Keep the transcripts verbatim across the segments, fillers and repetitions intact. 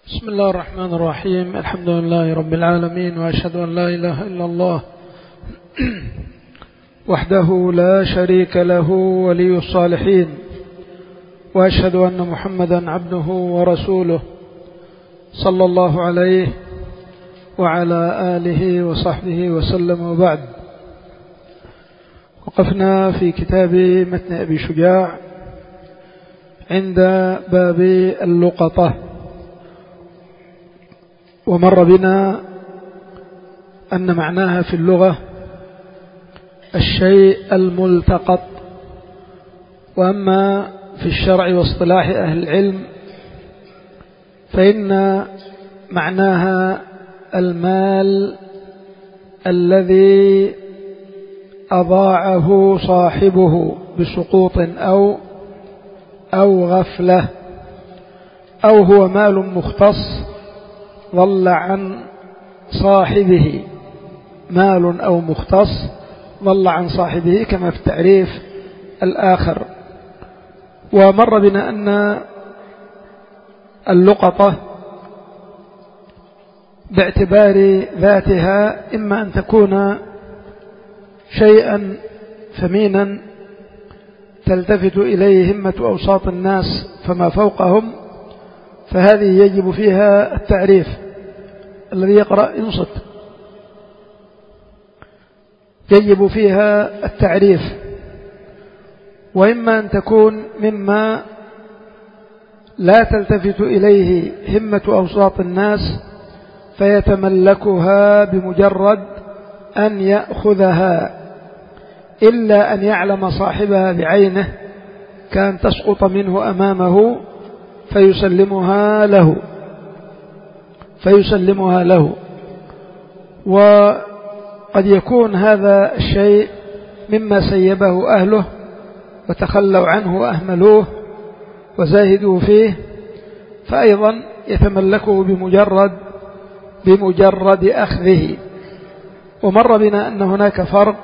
بسم الله الرحمن الرحيم. الحمد لله رب العالمين، وأشهد أن لا إله إلا الله وحده لا شريك له ولي الصالحين، وأشهد أن محمدا عبده ورسوله صلى الله عليه وعلى آله وصحبه وسلم. وبعد، وقفنا في كتاب متن أبي شجاع عند باب اللقطة، ومر بنا أن معناها في اللغة الشيء الملتقط، وأما في الشرع واصطلاح أهل العلم فإن معناها المال الذي أضاعه صاحبه بسقوط أو أو غفلة، أو هو مال مختص ضل عن صاحبه، مال أو مختص ضل عن صاحبه كما في التعريف الآخر. ومر بنا أن اللقطة باعتبار ذاتها إما أن تكون شيئا ثمينا تلتفت إليه همة أوساط الناس فما فوقهم، فهذه يجب فيها التعريف. الذي يقرأ ينصت. يجب فيها التعريف. وإما أن تكون مما لا تلتفت إليه همة أوساط الناس فيتملكها بمجرد أن يأخذها، إلا أن يعلم صاحبها بعينه كان تسقط منه أمامه فيسلمها له فيسلمها له وقد يكون هذا الشيء مما سيبه أهله وتخلوا عنه وأهملوه وزاهدوا فيه، فأيضا يتملكه بمجرد بمجرد أخذه. ومر بنا أن هناك فرق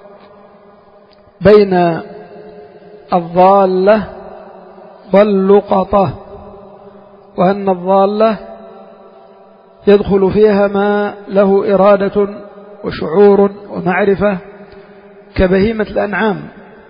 بين الضالة واللقطة، وأن الضالة يدخل فيها ما له إرادة وشعور ومعرفة كبهيمة الأنعام،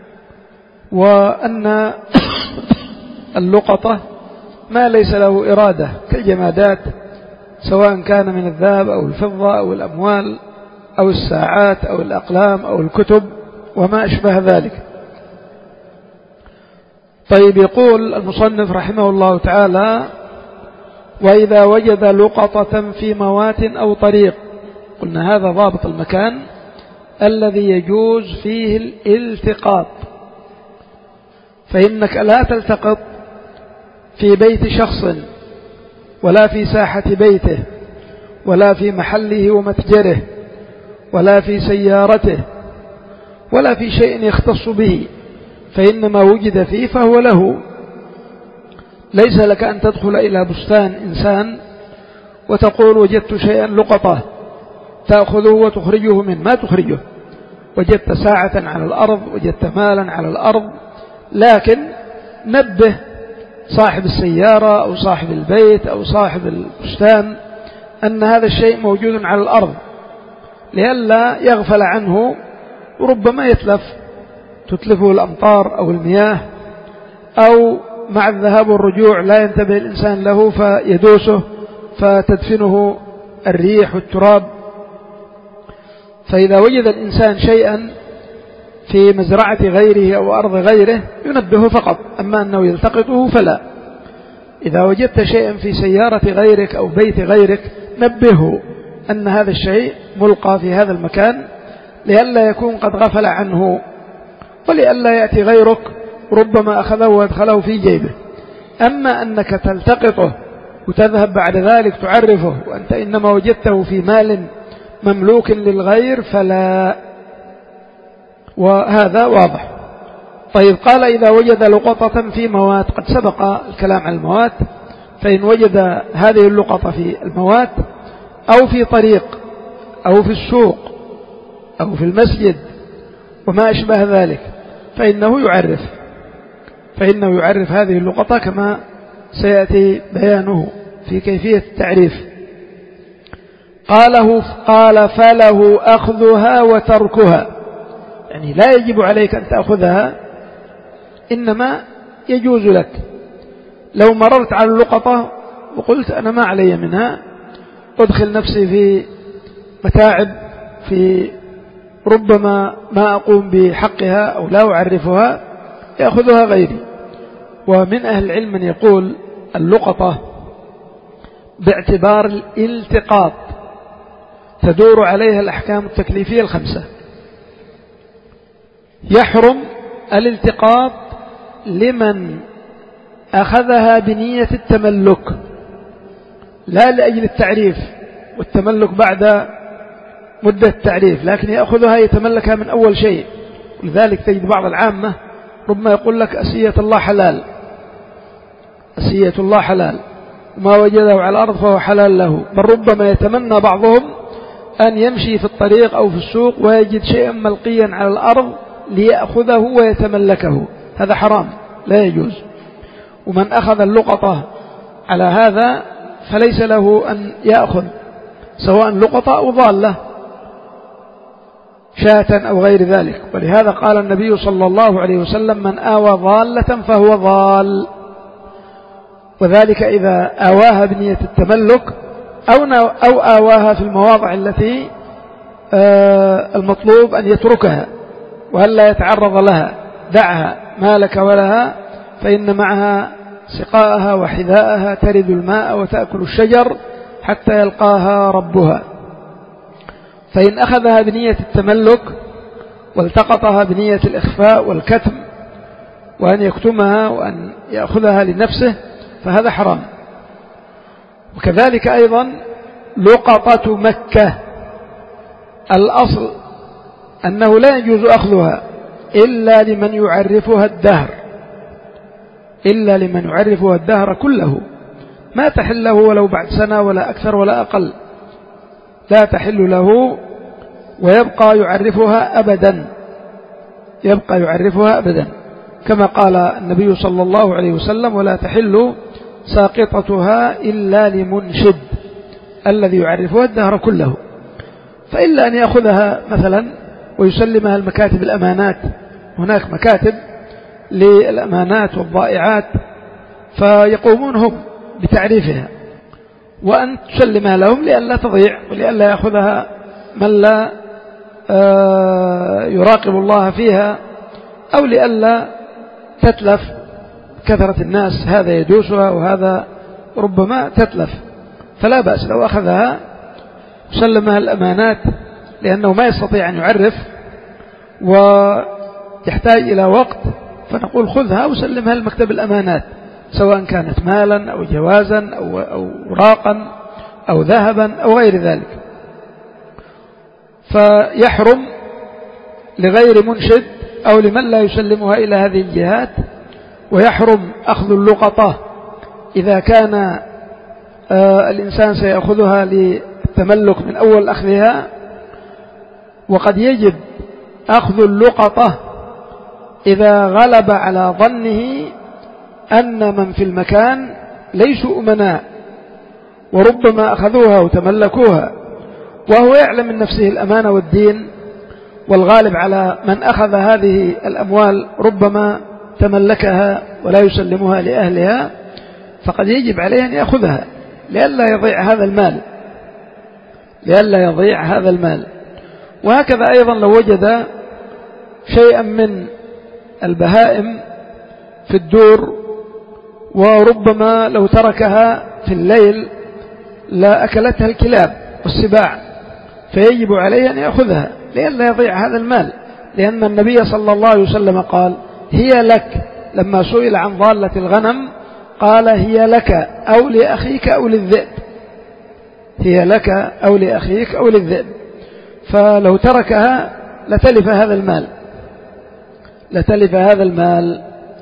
وأن اللقطة ما ليس له إرادة كالجمادات، سواء كان من الذهب أو الفضة أو الأموال أو الساعات أو الأقلام أو الكتب وما أشبه ذلك. طيب، يقول المصنف رحمه الله تعالى: وإذا وجد لقطة في موات أو طريق. قلنا هذا ضابط المكان الذي يجوز فيه الالتقاط، فإنك لا تلتقط في بيت شخص ولا في ساحة بيته ولا في محله ومتجره ولا في سيارته ولا في شيء يختص به، فإنما وجد فيه فهو له. ليس لك أن تدخل إلى بستان إنسان وتقول وجدت شيئا لقطة تأخذه وتخرجه منه، ما تخرجه. وجدت ساعة على الأرض، وجدت مالا على الأرض، لكن نبه صاحب السيارة أو صاحب البيت أو صاحب البستان أن هذا الشيء موجود على الأرض لئلا يغفل عنه، وربما يتلف تتلفه الأمطار أو المياه، أو مع الذهاب والرجوع لا ينتبه الإنسان له فيدوسه فتدفنه الريح والتراب. فإذا وجد الإنسان شيئا في مزرعة غيره أو أرض غيره ينبهه فقط، أما أنه يلتقطه فلا. إذا وجدت شيئا في سيارة غيرك أو بيت غيرك نبهه أن هذا الشيء ملقى في هذا المكان لئلا يكون قد غفل عنه، ولئلا يأتي غيرك ربما أخذه وادخله في جيبه. أما أنك تلتقطه وتذهب بعد ذلك تعرفه وأنت إنما وجدته في مال مملوك للغير فلا، وهذا واضح. طيب، قال إذا وجد لقطة في موات. قد سبق الكلام عن الموات، فإن وجد هذه اللقطة في الموات أو في طريق أو في السوق أو في المسجد وما أشبه ذلك فإنه يعرف فإنه يعرف هذه اللقطة كما سيأتي بيانه في كيفية التعريف. قاله قال فله أخذها وتركها، يعني لا يجب عليك أن تأخذها، إنما يجوز لك. لو مررت على اللقطة وقلت أنا ما علي منها، أدخل نفسي في متاعب، في ربما ما أقوم بحقها أو لا أعرفها، يأخذها غيري. ومن أهل العلم من يقول اللقطة باعتبار الالتقاط تدور عليها الأحكام التكليفية الخمسة. يحرم الالتقاط لمن أخذها بنية التملك لا لأجل التعريف، والتملك بعد مدة التعريف، لكن يأخذها يتملكها من أول شيء. ولذلك تجد بعض العامة ربما يقول لك أسية الله حلال، أسية الله حلال، وما وجده على الأرض فهو حلال له. بل ربما يتمنى بعضهم أن يمشي في الطريق أو في السوق ويجد شيئا ملقيا على الأرض ليأخذه ويتملكه، هذا حرام لا يجوز. ومن أخذ اللقطة على هذا فليس له أن يأخذ، سواء لقطة أو ضالة، شاة أو غير ذلك. ولهذا قال النبي صلى الله عليه وسلم من آوى ضالة فهو ضال، وذلك إذا آواها بنية التملك أو, أو آواها في المواضع التي المطلوب أن يتركها وهلا يتعرض لها. دعها ما لك ولها، فإن معها سقاءها وحذاءها، ترد الماء وتأكل الشجر حتى يلقاها ربها. فإن أخذها بنية التملك والتقطها بنية الإخفاء والكتم وأن يكتمها وأن يأخذها لنفسه فهذا حرام. وكذلك أيضا لقطة مكة، الأصل أنه لا يجوز أخذها إلا لمن يعرفها الدهر، إلا لمن يعرفها الدهر كله، ما تحل له ولو بعد سنة ولا أكثر ولا أقل، لا تحل له ويبقى يعرفها أبدا، يبقى يعرفها أبدا، كما قال النبي صلى الله عليه وسلم ولا تحل ساقطتها إلا لمنشد الذي يعرفها الدهر كله. فإلا أن يأخذها مثلا ويسلمها المكاتب الأمانات، هناك مكاتب للأمانات والضائعات فيقومون هم بتعريفها، وأن تسلمها لهم لئلا تضيع ولئلا يأخذها من لا يراقب الله فيها، أو لئلا تتلف كثرة الناس، هذا يدوسها وهذا ربما تتلف. فلا بأس لو أخذها وسلمها الأمانات، لأنه ما يستطيع أن يعرف ويحتاج إلى وقت، فنقول خذها وسلمها لمكتب الأمانات، سواء كانت مالا أو جوازا أو أوراقا أو ذهبا أو غير ذلك. فيحرم لغير منشد أو لمن لا يسلمها إلى هذه الجهات. ويحرم أخذ اللقطة إذا كان آه الإنسان سيأخذها للتملك من أول أخذها. وقد يجب أخذ اللقطة إذا غلب على ظنه أن من في المكان ليسوا أمناء وربما أخذوها وتملكوها، وهو يعلم من نفسه الأمانة والدين، والغالب على من أخذ هذه الأموال ربما تملكها ولا يسلمها لأهلها، فقد يجب عليه أن يأخذها لئلا يضيع هذا المال، لئلا يضيع هذا المال. وهكذا أيضا لو وجد شيئا من البهائم في الدور وربما لو تركها في الليل لا أكلتها الكلاب والسباع، فيجب عليه أن يأخذها لئلا يضيع هذا المال، لأن النبي صلى الله عليه وسلم قال هي لك، لما سئل عن ضالة الغنم قال هي لك أو لأخيك أو للذئب، هي لك أو لأخيك أو للذئب. فلو تركها لتلف هذا المال، لتلف هذا المال.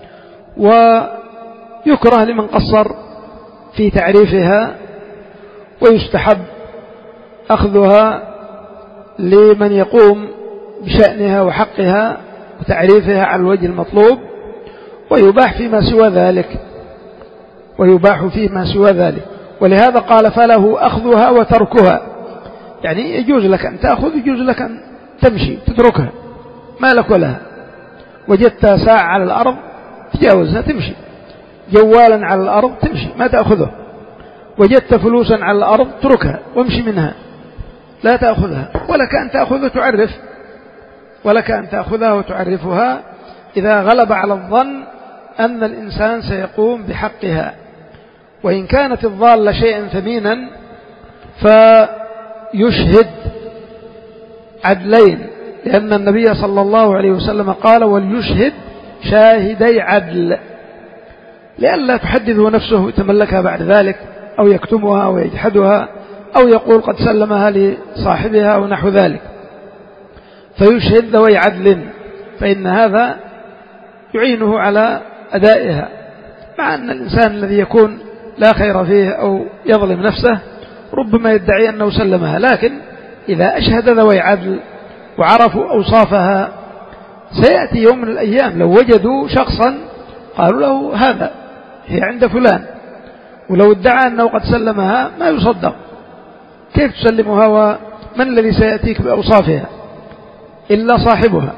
ويكره لمن قصر في تعريفها، ويستحب أخذها لمن يقوم بشأنها وحقها وتعريفها على الوجه المطلوب، ويباح فيما سوى ذلك، ويباح فيما سوى ذلك. ولهذا قال فله أخذها وتركها، يعني يجوز لك أن تأخذ، يجوز لك أن تمشي تتركها، ما لك ولها. وجدت ساعة على الأرض تجاوزها تمشي، جوالا على الأرض تمشي ما تأخذه، وجدت فلوسا على الأرض تركها وامشي منها لا تأخذها. ولك أن تأخذ تعرف، ولك أن تأخذها وتعرفها إذا غلب على الظن أن الإنسان سيقوم بحقها. وإن كانت الضالة شيئا ثمينا فيشهد عدلين، لأن النبي صلى الله عليه وسلم قال وليشهد شاهدي عدل، لئلا تحدثه نفسه ويتملكها بعد ذلك، أو يكتمها أو يجحدها أو يقول قد سلمها لصاحبها ونحو ذلك. فيشهد ذوي عدل، فإن هذا يعينه على أدائها، مع أن الإنسان الذي يكون لا خير فيه أو يظلم نفسه ربما يدعي أنه سلمها، لكن إذا أشهد ذوي عدل وعرفوا أوصافها سيأتي يوم من الأيام لو وجدوا شخصا قالوا له هذا هي عند فلان، ولو ادعى أنه قد سلمها ما يصدق، كيف تسلمها ومن الذي سيأتيك بأوصافها إلا صاحبها.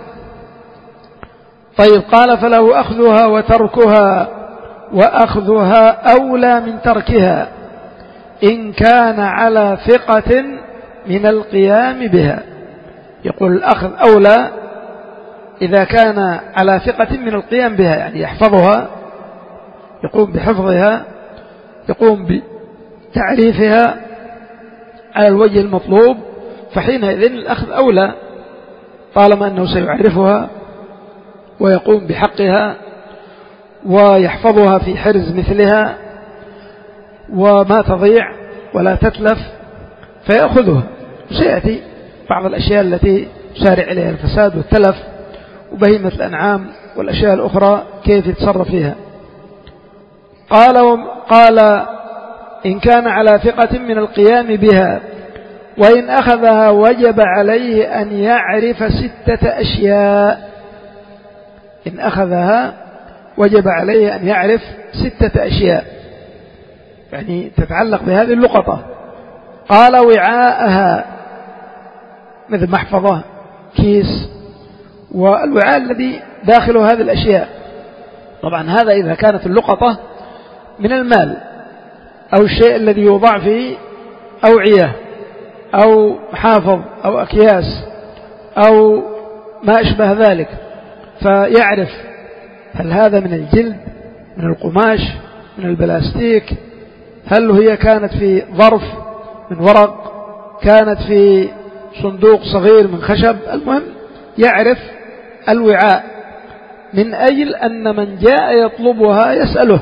طيب قال فله أخذها وتركها، وأخذها أولى من تركها إن كان على ثقة من القيام بها. يقول الأخذ أولى إذا كان على ثقة من القيام بها، يعني يحفظها، يقوم بحفظها، يقوم بتعريفها على الوجه المطلوب، فحينئذ الأخذ أولى طالما أنه سيعرفها ويقوم بحقها ويحفظها في حرز مثلها وما تضيع ولا تتلف فيأخذها. سيأتي بعض الأشياء التي سارع إليها الفساد والتلف وبهيمة الأنعام والأشياء الأخرى كيف يتصرف فيها. قال قال إن كان على ثقة من القيام بها، وإن أخذها وجب عليه أن يعرف ستة أشياء. إن أخذها وجب عليه أن يعرف ستة أشياء، يعني تتعلق بهذه اللقطة. قال وعاءها، مثل محفظة، كيس، والوعاء الذي داخله هذه الأشياء. طبعا هذا إذا كانت اللقطة من المال أو الشيء الذي يوضع فيه أوعية أو محافظ أو أكياس أو ما أشبه ذلك، فيعرف هل هذا من الجلد، من القماش، من البلاستيك، هل هي كانت في ظرف من ورق، كانت في صندوق صغير من خشب. المهم يعرف الوعاء من أجل أن من جاء يطلبها يسأله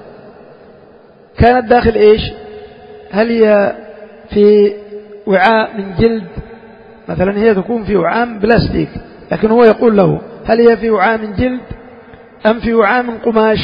كانت داخل إيش، هل هي في وعاء من جلد مثلا، هي تكون في وعاء من بلاستيك، لكن هو يقول له هل هي في وعاء من جلد أم في وعاء من قماش.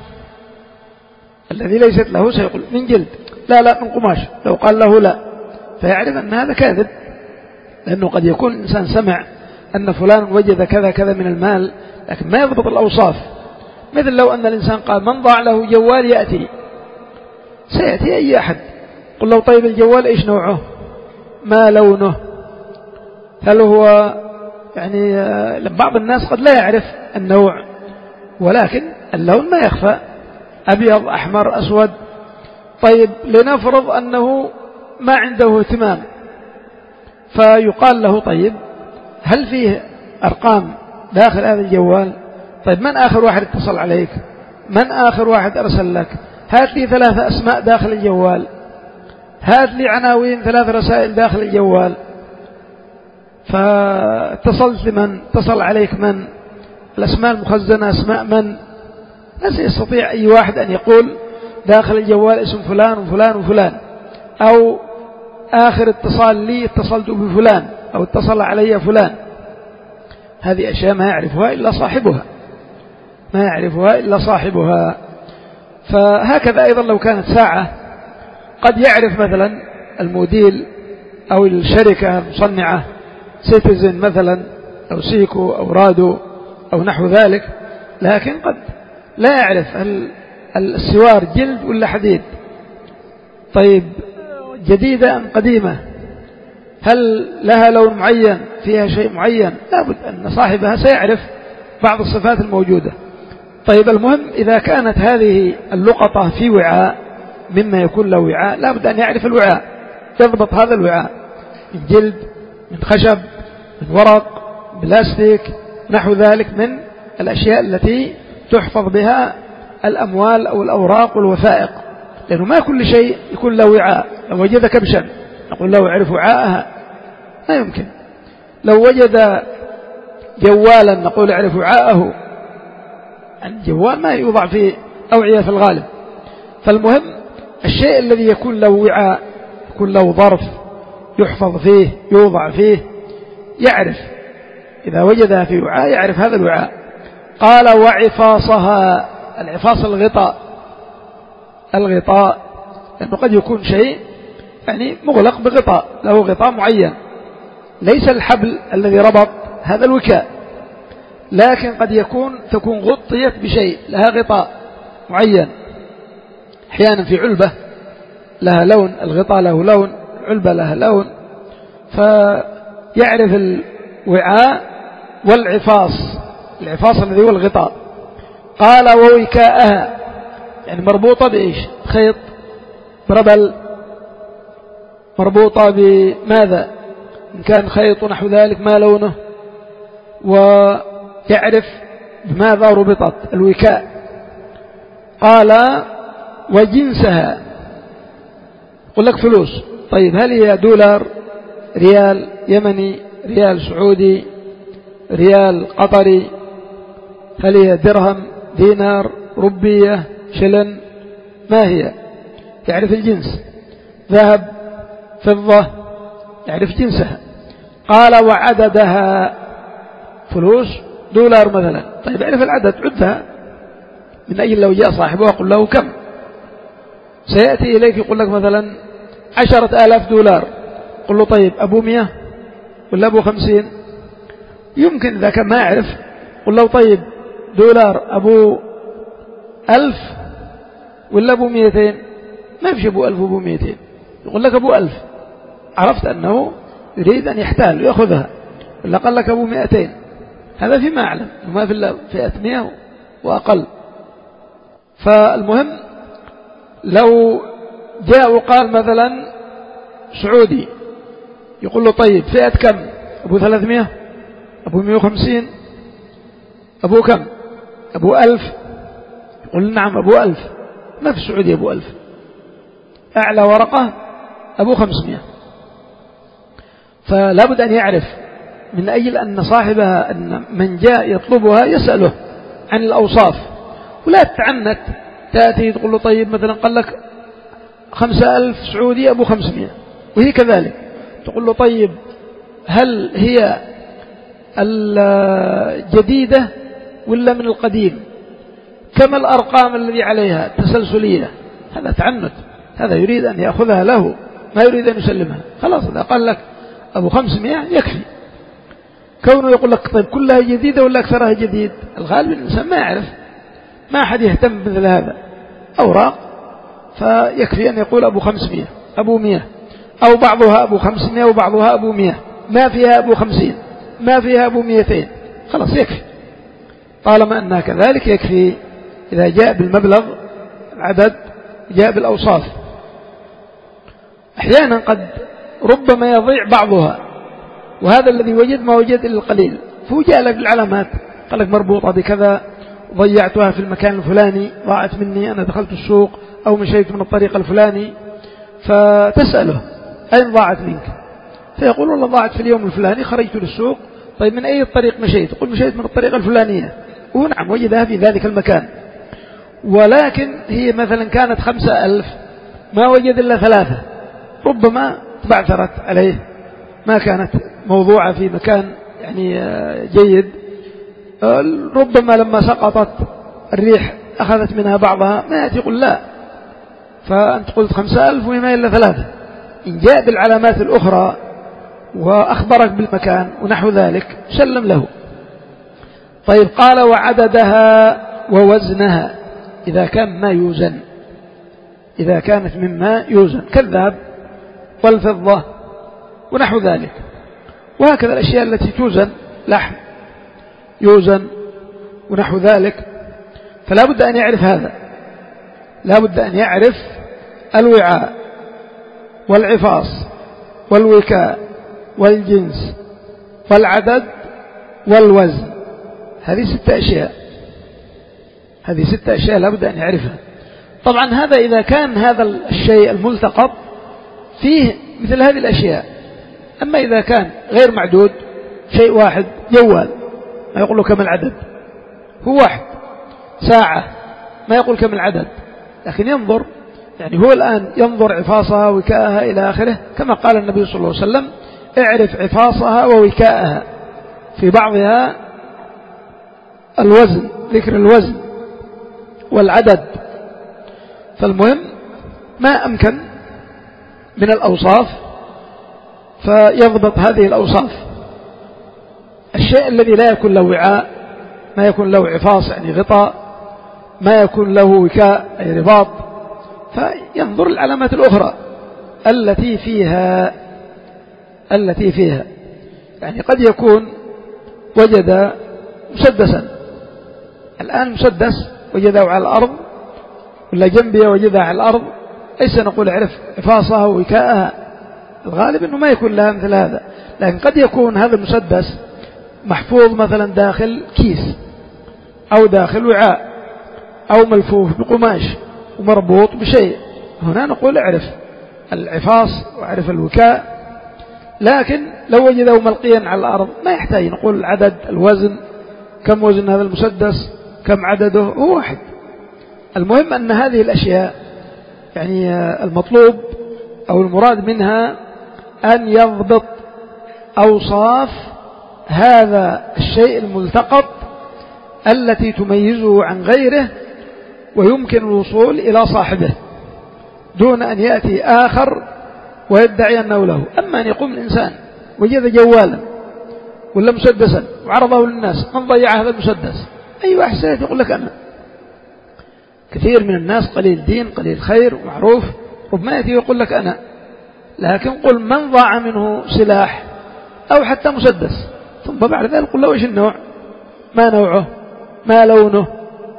الذي ليست له سيقول من جلد، لا لا من قماش. لو قال له لا فيعرف أن هذا كاذب، لأنه قد يكون الإنسان سمع أن فلان وجد كذا كذا من المال لكن ما يضبط الأوصاف. مثل لو أن الإنسان قال من ضاع له جوال يأتي، سيأتي أي أحد، قل له طيب الجوال إيش نوعه، ما لونه، هل هو يعني بعض الناس قد لا يعرف النوع ولكن اللون ما يخفى، أبيض أحمر أسود. طيب لنفرض أنه ما عنده اهتمام، فيقال له طيب هل فيه أرقام داخل هذا الجوال؟ طيب من آخر واحد اتصل عليك، من آخر واحد أرسل لك، هات لي ثلاثة أسماء داخل الجوال، هات لي عناوين ثلاث رسائل داخل الجوال. فاتصلت لمن، اتصل عليك من، الأسماء المخزنة أسماء من. لا يستطيع أي واحد أن يقول داخل الجوال اسم فلان وفلان وفلان، أو آخر اتصال لي اتصلت بفلان أو اتصل علي فلان. هذه أشياء ما يعرفها إلا صاحبها، ما يعرفها إلا صاحبها. فهكذا أيضا لو كانت ساعة قد يعرف مثلا الموديل أو الشركة المصنعة سيتيزن مثلا أو سيكو أو رادو أو نحو ذلك، لكن قد لا يعرف هل السوار جلد ولا حديد، طيب جديدة أم قديمة؟ هل لها لون معين؟ فيها شيء معين؟ لابد أن صاحبها سيعرف بعض الصفات الموجودة. طيب المهم إذا كانت هذه اللقطة في وعاء مما يكون له وعاء، لابد أن يعرف الوعاء، يضبط هذا الوعاء من جلد، من خشب، من ورق، بلاستيك، نحو ذلك من الأشياء التي تحفظ بها الأموال أو الأوراق والوثائق، لأنه ما كل شيء يكون له وعاء. لو وجد كبشا نقول له اعرف وعاءها، ما يمكن. لو وجد جوالا نقول اعرف وعاءه، الجوال ما يوضع في أوعية في الغالب. فالمهم الشيء الذي يكون له وعاء، يكون له ظرف يحفظ فيه، يوضع فيه، يعرف إذا وجدها في وعاء يعرف هذا الوعاء. قال وعفاصها، العفاص الغطاء، الغطاء لأنه قد يكون شيء يعني مغلق بغطاء، له غطاء معين، ليس الحبل الذي ربط هذا الوكاء، لكن قد يكون تكون غطيت بشيء لها غطاء معين، أحيانا في علبة لها لون، الغطاء له لون، علبة لها لون، فيعرف الوعاء والعفاص، العفاص الذي هو الغطاء. قال ووكاءها يعني مربوطة بإيش؟ خيط، بربل، مربوطة بماذا؟ إن كان خيط نحو ذلك ما لونه، ويعرف بماذا ربطت الوكاء. قال وجنسها، يقول لك فلوس، طيب هل هي دولار، ريال يمني، ريال سعودي، ريال قطري، هل هي درهم، دينار، ربية، شلن، ما هي؟ يعرف الجنس. ذهب، فضة، يعرف جنسها. قال وعددها، فلوس دولار مثلا، طيب يعرف العدد، عدها، من أجل لو جاء صاحبه وقل له كم، سيأتي إليك يقول لك مثلا عشرة آلاف دولار، قل له طيب أبو مئة ولا أبو خمسين؟ يمكن إذا كان ما يعرف قل له طيب دولار أبو ألف ولا أبو مئتين؟ ما فيش أبو ألف وأبو مئتين، يقول لك أبو ألف، عرفت أنه يريد أن يحتال ويأخذها، ولا قال لك أبو مئتين، هذا فيما أعلم، وما في فئة مئة وأقل. فالمهم لو جاء وقال مثلا سعودي، يقول له طيب فئة كم؟ أبو ثلاثمائة، أبو مئة وخمسين، أبو كم؟ أبو ألف، يقول نعم أبو ألف، ما في السعودية أبو ألف، أعلى ورقة أبو خمسمائة. فلا بد أن يعرف من أجل أن صاحبها أن من جاء يطلبها يسأله عن الأوصاف، ولا تتعنت تأتي تقول له طيب مثلا قال لك خمسة ألف سعودي أبو خمسمائة، وهي كذلك تقول له طيب هل هي الجديدة ولا من القديم؟ كما الأرقام الذي عليها تسلسلية، هذا تعنت، هذا يريد أن يأخذها له، ما يريد أن يسلمها. خلاص إذا قال لك أبو خمسمائة يكفي. كونه يقول لك طيب كلها جديدة ولا أكثرها جديد، الغالب الإنسان ما يعرف، ما أحد يهتم بمثل هذا، أوراق، فيكفي أن يقول أبو خمسمائة، أبو مئة، أو بعضها أبو خمسمائة وبعضها أبو مئة، ما فيها أبو خمسين، ما فيها أبو مئتين، خلاص يكفي. طالما أنها كذلك يكفي إذا جاء بالمبلغ العدد، جاء بالأوصاف. أحيانا قد ربما يضيع بعضها، وهذا الذي وجد ما وجد إلا القليل، فهو جاء لك بالعلامات، قال لك مربوطة بكذا، ضيعتها في المكان الفلاني، ضاعت مني، أنا دخلت السوق أو مشيت من الطريق الفلاني، فتسأله أين ضاعت منك؟ فيقول والله ضاعت في اليوم الفلاني، خرجت للسوق. طيب من أي الطريق مشيت؟ قل مشيت من الطريقة الفلانية، ونعم وجدها في ذلك المكان، ولكن هي مثلا كانت خمسة ألف، ما وجد إلا ثلاثة، ربما تبعثرت عليه، ما كانت موضوعة في مكان يعني جيد، ربما لما سقطت الريح أخذت منها بعضها، ما يأتي يقول لا، فأنت قلت خمسة ألف وما إلا ثلاثة. إن جاء بالعلامات الأخرى وأخبرك بالمكان ونحو ذلك سلم له. طيب قال وعددها ووزنها، إذا كان ما يوزن، إذا كانت مما يوزن كالذهب والفضة ونحو ذلك. وهكذا الأشياء التي توزن، لحم يوزن ونحو ذلك، فلا بد أن يعرف هذا، لا بد أن يعرف الوعاء والعفاص والوكاء والجنس والعدد والوزن. هذه ستة أشياء، هذه ستة أشياء لا بد أن يعرفها. طبعا هذا إذا كان هذا الشيء الملتقط فيه مثل هذه الأشياء. أما إذا كان غير معدود، شيء واحد، جوال ما يقول له كم العدد، هو واحد، ساعة ما يقول كم العدد، لكن ينظر، يعني هو الآن ينظر عفاصها وكاءها إلى آخره، كما قال النبي صلى الله عليه وسلم: اعرف عفاصها ووكاءها. في بعضها الوزن، ذكر الوزن والعدد. فالمهم ما أمكن من الأوصاف فيضبط هذه الأوصاف. الشيء الذي لا يكون له وعاء، ما يكون له عفاص يعني غطاء، ما يكون له وكاء أي رباط، فينظر العلامات الأخرى التي فيها التي فيها يعني قد يكون وجد مسدسا، الآن مسدس وجده على الأرض ولا جنبه وجدها على الأرض، ليس نقول اعرف عفاصها ووكاءها، الغالب أنه ما يكون لها مثل هذا. لكن قد يكون هذا المسدس محفوظ مثلا داخل كيس أو داخل وعاء أو ملفوف بقماش ومربوط بشيء، هنا نقول اعرف العفاص وعرف الوكاء. لكن لو وجده ملقيا على الأرض ما يحتاج نقول العدد، الوزن، كم وزن هذا المسدس، كم عدده، هو واحد. المهم أن هذه الأشياء يعني المطلوب أو المراد منها أن يضبط أوصاف هذا الشيء الملتقط التي تميزه عن غيره ويمكن الوصول إلى صاحبه، دون أن يأتي آخر ويدعي أنه له. أما أن يقوم الإنسان وجد جوالا ولا مسدسا وعرضه للناس: من ضيع هذا المسدس؟ أي واحد سيأتي يقول لك أنا. كثير من الناس قليل دين قليل خير ومعروف، ربما يأتي يقول لك أنا. لكن قل من ضاع منه سلاح أو حتى مسدس، ثم بعد ذلك قل له إيش النوع، ما نوعه، ما لونه،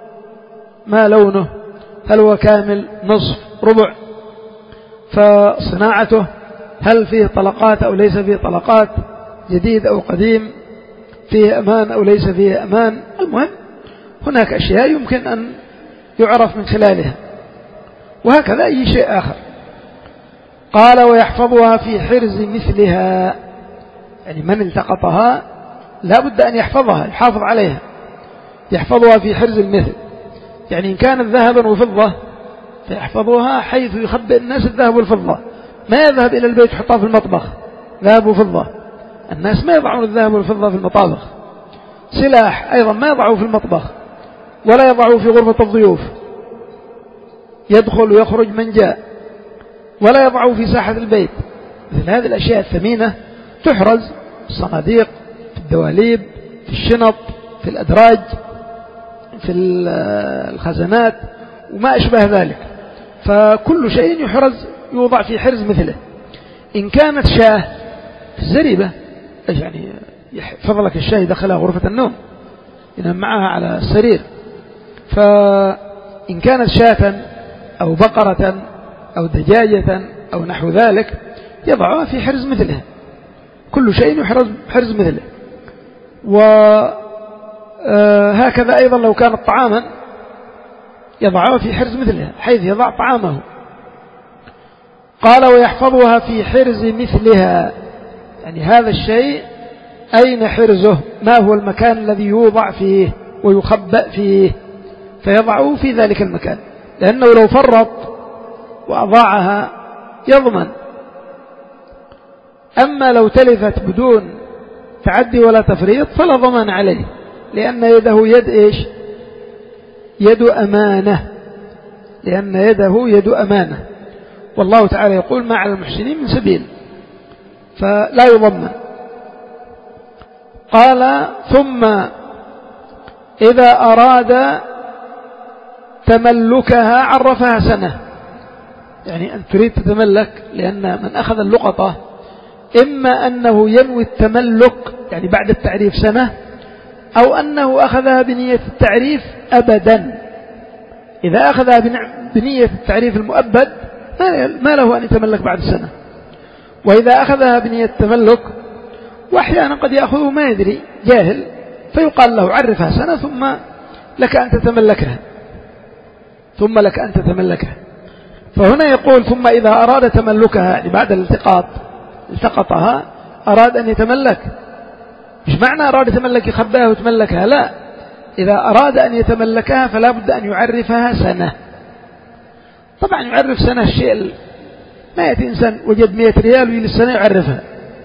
ما لونه، هل هو كامل، نصف، ربع، فصناعته هل فيه طلقات أو ليس فيه طلقات، جديد أو قديم، فيه أمان أو ليس فيه أمان. المهم هناك أشياء يمكن أن يعرف من خلالها، وهكذا أي شيء آخر. قال: ويحفظها في حرز مثلها، يعني من التقطها لا بد أن يحفظها، يحافظ عليها، يحفظها في حرز المثل. يعني إن كانت ذهبا وفضة فيحفظها حيث يخبئ الناس الذهب والفضة، ما يذهب إلى البيت يحطها في المطبخ ذهب وفضة، الناس ما يضعون الذهب والفضة في المطابخ. سلاح أيضا ما يضعه في المطبخ ولا يضعه في غرفة الضيوف، يدخل ويخرج من جاء، ولا يضعه في ساحة البيت. مثل هذه الأشياء الثمينة تحرز في الصناديق، في الدواليب، في الشنط، في الأدراج، في الخزانات وما أشبه ذلك. فكل شيء يحرز يوضع في حرز مثله. إن كانت شاه في الزريبة، يعني يحفظ لك الشاه دخلها غرفة النوم ينام معها على السرير. فإن كانت شاة أو بقرة أو دجاجة أو نحو ذلك يضعها في حرز مثله، كل شيء يحرز حرز مثله. وهكذا أيضا لو كانت طعاما يضعها في حرز مثله حيث يضع طعامه. قال: ويحفظها في حرز مثلها، يعني هذا الشيء أين حرزه، ما هو المكان الذي يوضع فيه ويخبأ فيه، فيضعه في ذلك المكان، لأنه لو فرط وأضاعها يضمن. أما لو تلفت بدون تعدي ولا تفريط فلا ضمان عليه، لأن يده يد إيش، يد أمانة، لأن يده يد أمانة، والله تعالى يقول: ما على المحسنين من سبيل، فلا يضمن. قال: ثم إذا أراد تملكها عرفها سنة، يعني أن تريد تتملك، لأن من أخذ اللقطة إما أنه ينوي التملك يعني بعد التعريف سنة، أو أنه أخذها بنية التعريف أبدا. إذا أخذها بنية التعريف المؤبد ما له أن يتملك بعد السنة، وإذا أخذها بنية التملك، وأحيانا قد يأخذه ما يدري جاهل، فيقال له عرفها سنة ثم لك أن تتملكها ثم لك أن تتملكها. فهنا يقول ثم إذا أراد تملكها يعني بعد الالتقاط التقطها أراد أن يتملك، مش معنى أراد يتملك يخباها ويتملكها، لا، إذا أراد أن يتملكها فلا بد أن يعرفها سنة. طبعا يعرف سنة الشيء ما يأتي إنسان وجد مئة ريال ويجي السنة يعرفها،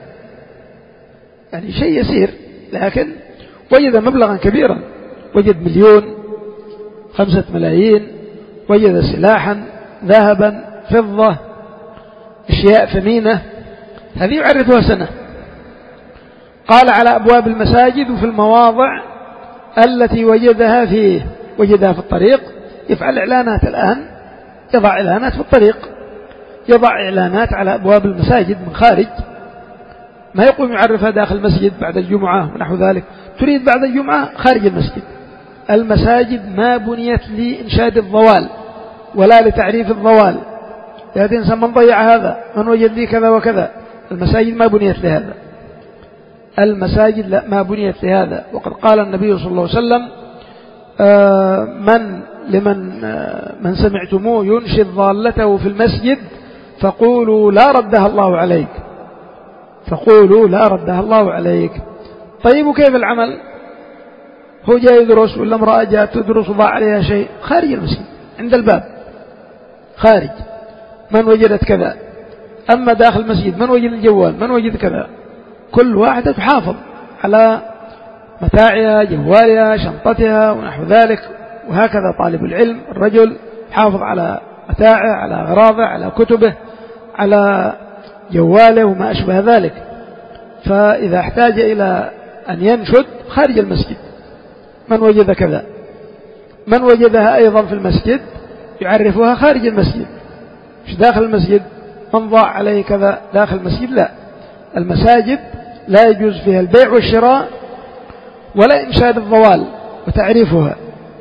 يعني شيء يسير، لكن وجد مبلغا كبيرا، وجد مليون، خمسة ملايين، وجد سلاحا، ذهبا، فضة، أشياء ثمينة، هذه يعرفها سنة. قال على أبواب المساجد وفي المواضع التي وجدها فيه، وجدها في الطريق، يفعل إعلانات الآن، يضع إعلانات في الطريق، يضع إعلانات على أبواب المساجد من خارج، ما يقوم يعرفها داخل المسجد بعد الجمعة ونحو ذلك. تريد بعد الجمعة خارج المسجد. المساجد ما بنيت لإنشاد الضوال ولا لتعريف الضوال، يأتي إنسان من ضيع هذا، من وجد لي كذا وكذا. المساجد ما بنيت لهذا، المساجد لا ما بنيت لهذا. وقد قال النبي صلى الله عليه وسلم آه من لمن آه من سمعتموه ينشد ضالته في المسجد فقولوا لا ردها الله عليك، فقولوا لا ردها الله عليك. طيب وكيف العمل؟ هو جاي يدرس ولا امرأة جاءت تدرس وضاع عليها شيء، خارج المسجد عند الباب خارج، من وجدت كذا. أما داخل المسجد من وجد الجوال، من وجد كذا، كل واحدة تحافظ على متاعها، جوالها، شنطتها ونحو ذلك. وهكذا طالب العلم الرجل حافظ على متاعه، على أغراضه، على كتبه، على جواله وما أشبه ذلك. فإذا احتاج إلى أن ينشد خارج المسجد، من وجد كذا، من وجدها أيضا في المسجد يعرفها خارج المسجد، مش داخل المسجد. من ضاع عليه كذا داخل المسجد لا، المساجد لا يجوز فيها البيع والشراء ولا إنشاد الضوال وتعريفها،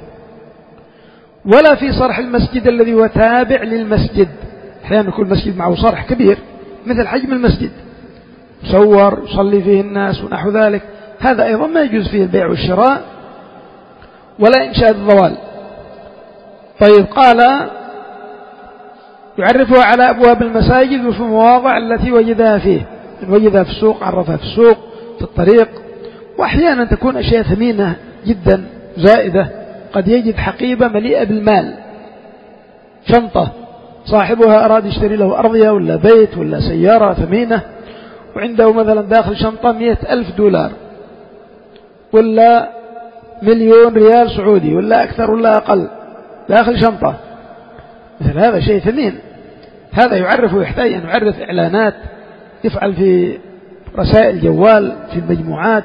ولا في صرح المسجد الذي هو تابع للمسجد. أحيانا يكون المسجد معه صرح كبير مثل حجم المسجد، يصور يصلي فيه الناس ونحو ذلك، هذا أيضا ما يجوز فيه البيع والشراء ولا إنشاد الضوال. طيب قال يعرفها على أبواب المساجد وفي المواضع التي وجدها فيه، إن وجدها في السوق عرفها في السوق، في الطريق. وأحيانا تكون أشياء ثمينة جدا زائدة، قد يجد حقيبة مليئة بالمال، شنطة صاحبها أراد يشتري له أرضية ولا بيت ولا سيارة ثمينة، وعنده مثلا داخل شنطة مئة ألف دولار ولا مليون ريال سعودي ولا أكثر ولا أقل داخل شنطة، مثل هذا شيء ثمين. هذا يعرف ويحتاج أن يعرف إعلانات، يفعل في رسائل جوال في المجموعات،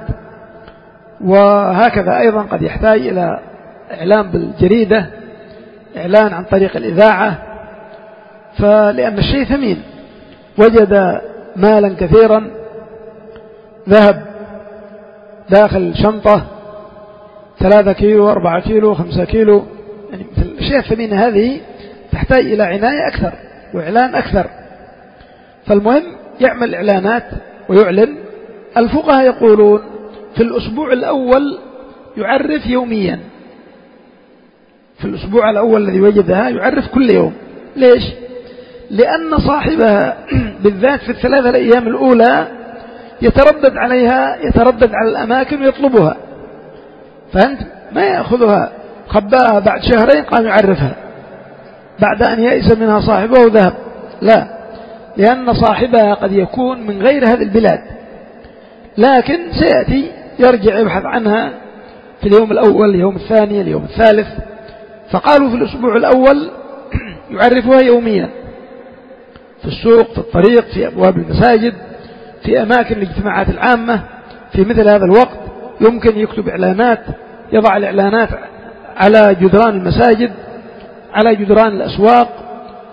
وهكذا أيضا قد يحتاج إلى إعلان بالجريدة، إعلان عن طريق الإذاعة. فلأن الشيء ثمين، وجد مالا كثيرا، ذهب داخل شنطة ثلاثة كيلو أربعة كيلو خمسة كيلو، يعني مثل الأشياء الثمينة هذه تحتاج إلى عناية أكثر وإعلان أكثر. فالمهم يعمل إعلانات ويعلن. الفقهاء يقولون في الأسبوع الأول يعرف يوميا، في الأسبوع الأول الذي وجدها يعرف كل يوم. ليش؟ لأن صاحبها بالذات في الثلاثة الأيام الأولى يتردد عليها، يتردد على الأماكن ويطلبها، فأنت ما يأخذها خباها بعد شهرين قام يعرفها بعد أن يأس منها صاحبه وذهب، لا، لأن صاحبها قد يكون من غير هذه البلاد، لكن سيأتي يرجع يبحث عنها في اليوم الأول، اليوم الثاني، اليوم الثالث. فقالوا في الأسبوع الأول يعرفها يوميا في السوق، في الطريق، في أبواب المساجد، في أماكن الاجتماعات العامة. في مثل هذا الوقت يمكن يكتب إعلانات، يضع الإعلانات على جدران المساجد، على جدران الأسواق،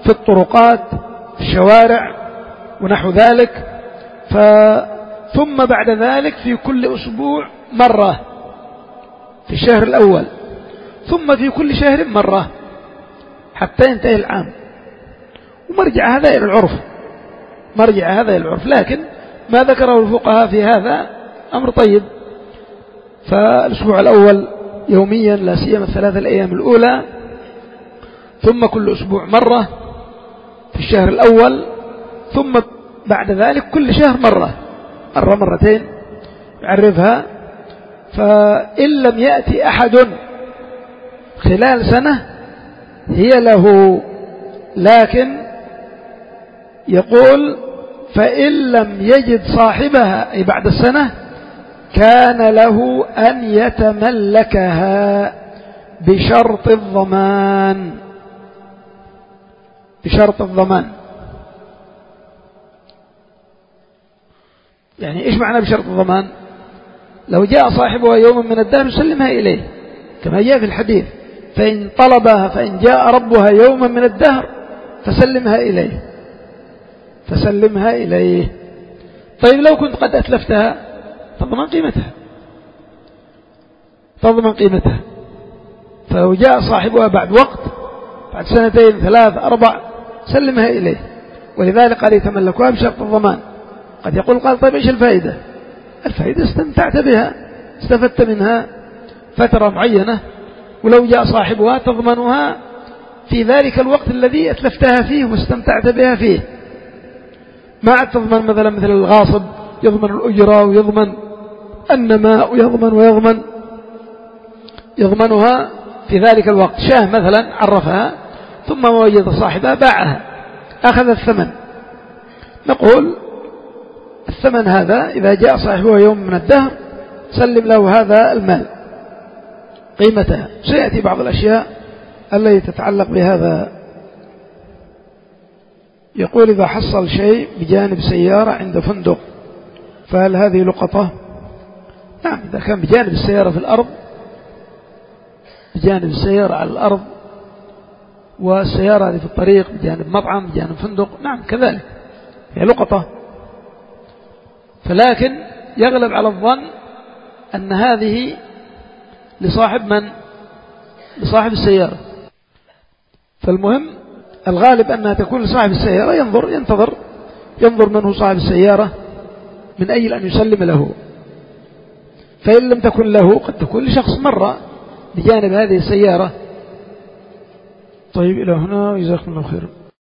في الطرقات في الشوارع ونحو ذلك. ف ثم بعد ذلك في كل أسبوع مرة في الشهر الأول، ثم في كل شهر مرة حتى ينتهي العام. ومرجع هذا إلى العرف، مرجع هذا إلى العرف، لكن ما ذكره الفقهاء في هذا أمر طيب. فالأسبوع الأول يوميا لا سيما الثلاث الأيام الأولى، ثم كل أسبوع مرة في الشهر الأول، ثم بعد ذلك كل شهر مرة مرة مرتين يعرفها. فإن لم يأتي أحد خلال سنة هي له، لكن يقول فإن لم يجد صاحبها أي بعد السنة كان له أن يتملكها بشرط الضمان، بشرط الضمان. يعني إيش معنى بشرط الضمان؟ لو جاء صاحبها يوما من الدهر يسلمها إليه كما جاء في الحديث، فإن طلبها فإن جاء ربها يوما من الدهر فسلمها إليه، فسلمها إليه. طيب لو كنت قد أتلفتها تضمن قيمتها، تضمن قيمتها. فلو جاء صاحبها بعد وقت، بعد سنتين ثلاث أربع، سلمها إليه. ولذلك قال يتملكها بشرط الضمان. قد يقول قال طيب إيش الفائدة؟ الفائدة استمتعت بها، استفدت منها فترة معينة، ولو جاء صاحبها تضمنها في ذلك الوقت الذي أتلفتها فيه واستمتعت بها فيه. ما عاد تضمن مثلا مثل الغاصب يضمن الأجرة ويضمن النماء ويضمن ويضمن يضمنها في ذلك الوقت. شاه مثلا عرفها ثم وجد صاحبها باعها أخذ الثمن، نقول الثمن هذا إذا جاء صاحبه يوم من الدهر سلم له هذا المال قيمتها. سيأتي بعض الأشياء التي تتعلق بهذا. يقول إذا حصل شيء بجانب سيارة عند فندق فهل هذه لقطة؟ نعم، إذا كان بجانب السيارة في الأرض، بجانب السيارة على الأرض والسيارة هذه في الطريق بجانب مطعم بجانب فندق، نعم كذلك هي لقطة. فلكن يغلب على الظن أن هذه لصاحب من؟ لصاحب السيارة. فالمهم الغالب أنها تكون لصاحب السيارة، ينظر ينتظر ينظر من هو صاحب السيارة من أجل أن يسلم له. فإن لم تكن له قد تكون لشخص مرة بجانب هذه السيارة. طيب إلى هنا، جزاكم الله خيرا.